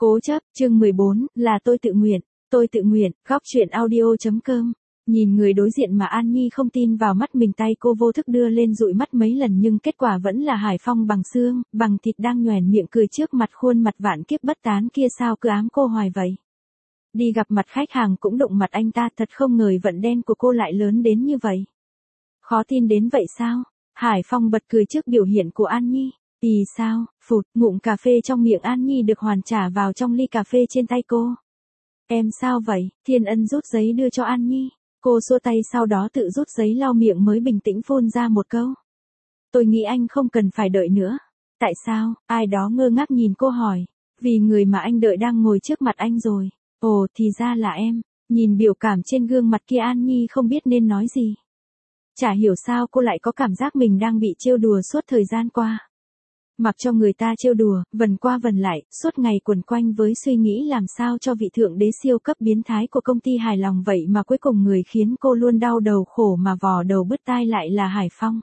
Cố chấp, chương 14, là tôi tự nguyện, góc truyện audio.com. Nhìn người đối diện mà An Nhi không tin vào mắt mình, tay cô vô thức đưa lên dụi mắt mấy lần nhưng kết quả vẫn là Hải Phong bằng xương, bằng thịt đang nhoẻn miệng cười trước mặt khuôn mặt vạn kiếp bất tán kia, sao cứ ám cô hoài vậy. Đi gặp mặt khách hàng cũng đụng mặt anh ta, thật không ngờ vận đen của cô lại lớn đến như vậy. Khó tin đến vậy sao? Hải Phong bật cười trước biểu hiện của An Nhi. Thì sao? Phụt, ngụm cà phê trong miệng An Nhi được hoàn trả vào trong ly cà phê trên tay cô. Em sao vậy? Thiên Ân rút giấy đưa cho An Nhi. Cô xua tay sau đó tự rút giấy lau miệng mới bình tĩnh phun ra một câu. Tôi nghĩ anh không cần phải đợi nữa. Tại sao? Ai đó ngơ ngác nhìn cô hỏi. Vì người mà anh đợi đang ngồi trước mặt anh rồi. Ồ, thì ra là em. Nhìn biểu cảm trên gương mặt kia, An Nhi không biết nên nói gì. Chả hiểu sao cô lại có cảm giác mình đang bị trêu đùa suốt thời gian qua. Mặc cho người ta trêu đùa, vần qua vần lại, suốt ngày quẩn quanh với suy nghĩ làm sao cho vị thượng đế siêu cấp biến thái của công ty hài lòng, vậy mà cuối cùng người khiến cô luôn đau đầu khổ mà vò đầu bứt tai lại là Hải Phong.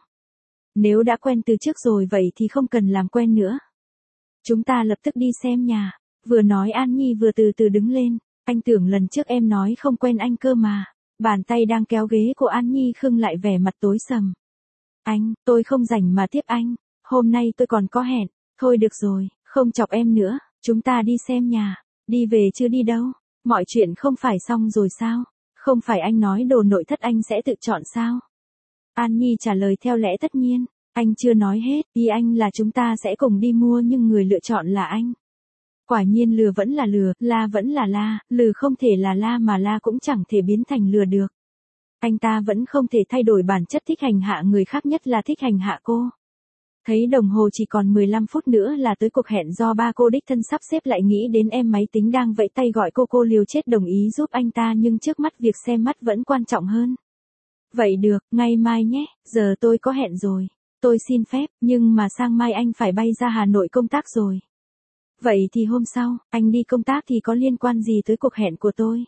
Nếu đã quen từ trước rồi vậy thì không cần làm quen nữa. Chúng ta lập tức đi xem nhà. Vừa nói An Nhi vừa từ từ đứng lên. Anh tưởng lần trước em nói không quen anh cơ mà. Bàn tay đang kéo ghế của An Nhi khưng lại, vẻ mặt tối sầm. Anh, tôi không rảnh mà tiếp anh. Hôm nay tôi còn có hẹn. Thôi được rồi, không chọc em nữa. Chúng ta đi xem nhà. Đi về chưa đi đâu. Mọi chuyện không phải xong rồi sao? Không phải anh nói đồ nội thất anh sẽ tự chọn sao? An Nhi trả lời theo lẽ tất nhiên. Anh chưa nói hết. Ý anh là chúng ta sẽ cùng đi mua nhưng người lựa chọn là anh. Quả nhiên lừa vẫn là lừa, la vẫn là la, lừa không thể là la mà la cũng chẳng thể biến thành lừa được. Anh ta vẫn không thể thay đổi bản chất thích hành hạ người khác, nhất là thích hành hạ cô. Thấy đồng hồ chỉ còn 15 phút nữa là tới cuộc hẹn do ba cô đích thân sắp xếp, lại nghĩ đến em máy tính đang vẫy tay gọi cô liều chết đồng ý giúp anh ta, nhưng trước mắt việc xem mắt vẫn quan trọng hơn. Vậy được, ngày mai nhé, giờ tôi có hẹn rồi. Tôi xin phép, nhưng mà sang mai anh phải bay ra Hà Nội công tác rồi. Vậy thì hôm sau, anh đi công tác thì có liên quan gì tới cuộc hẹn của tôi?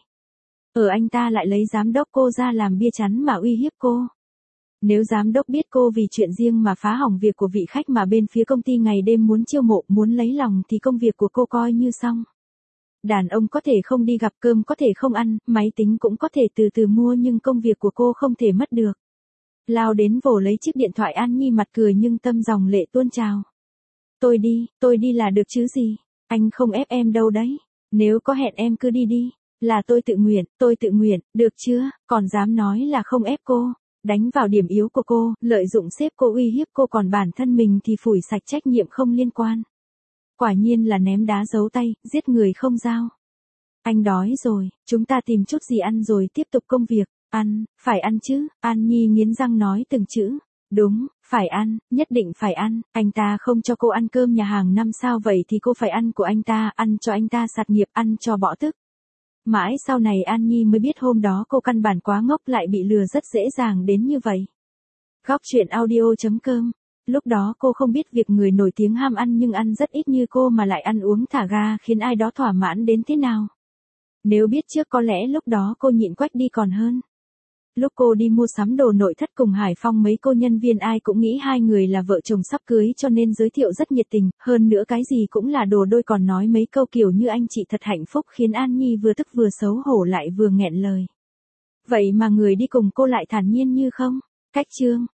Anh ta lại lấy giám đốc cô ra làm bia chắn mà uy hiếp cô. Nếu giám đốc biết cô vì chuyện riêng mà phá hỏng việc của vị khách mà bên phía công ty ngày đêm muốn chiêu mộ, muốn lấy lòng, thì công việc của cô coi như xong. Đàn ông có thể không đi gặp, cơm có thể không ăn, máy tính cũng có thể từ từ mua, nhưng công việc của cô không thể mất được. Lao đến vồ lấy chiếc điện thoại, An Nhi mặt cười nhưng tâm dòng lệ tuôn trào. Tôi đi là được chứ gì. Anh không ép em đâu đấy. Nếu có hẹn em cứ đi đi. Là tôi tự nguyện, được chưa? Còn dám nói là không ép cô. Đánh vào điểm yếu của cô, lợi dụng sếp cô uy hiếp cô, còn bản thân mình thì phủi sạch trách nhiệm không liên quan. Quả nhiên là ném đá giấu tay, giết người không dao. Anh đói rồi, chúng ta tìm chút gì ăn rồi tiếp tục công việc. Ăn, phải ăn chứ. An Nhi nghiến răng nói từng chữ. Đúng, phải ăn, nhất định phải ăn. Anh ta không cho cô ăn cơm nhà hàng 5 sao, vậy thì cô phải ăn của anh ta, ăn cho anh ta sạt nghiệp, ăn cho bỏ tức. Mãi sau này An Nhi mới biết hôm đó cô căn bản quá ngốc, lại bị lừa rất dễ dàng đến như vậy. Góc truyện audio.com. Lúc đó cô không biết việc người nổi tiếng ham ăn nhưng ăn rất ít như cô mà lại ăn uống thả ga khiến ai đó thỏa mãn đến thế nào. Nếu biết trước có lẽ lúc đó cô nhịn quách đi còn hơn. Lúc cô đi mua sắm đồ nội thất cùng Hải Phong, mấy cô nhân viên ai cũng nghĩ hai người là vợ chồng sắp cưới cho nên giới thiệu rất nhiệt tình, hơn nữa cái gì cũng là đồ đôi, còn nói mấy câu kiểu như anh chị thật hạnh phúc, khiến An Nhi vừa tức vừa xấu hổ lại vừa nghẹn lời. Vậy mà người đi cùng cô lại thản nhiên như không. Cách chương.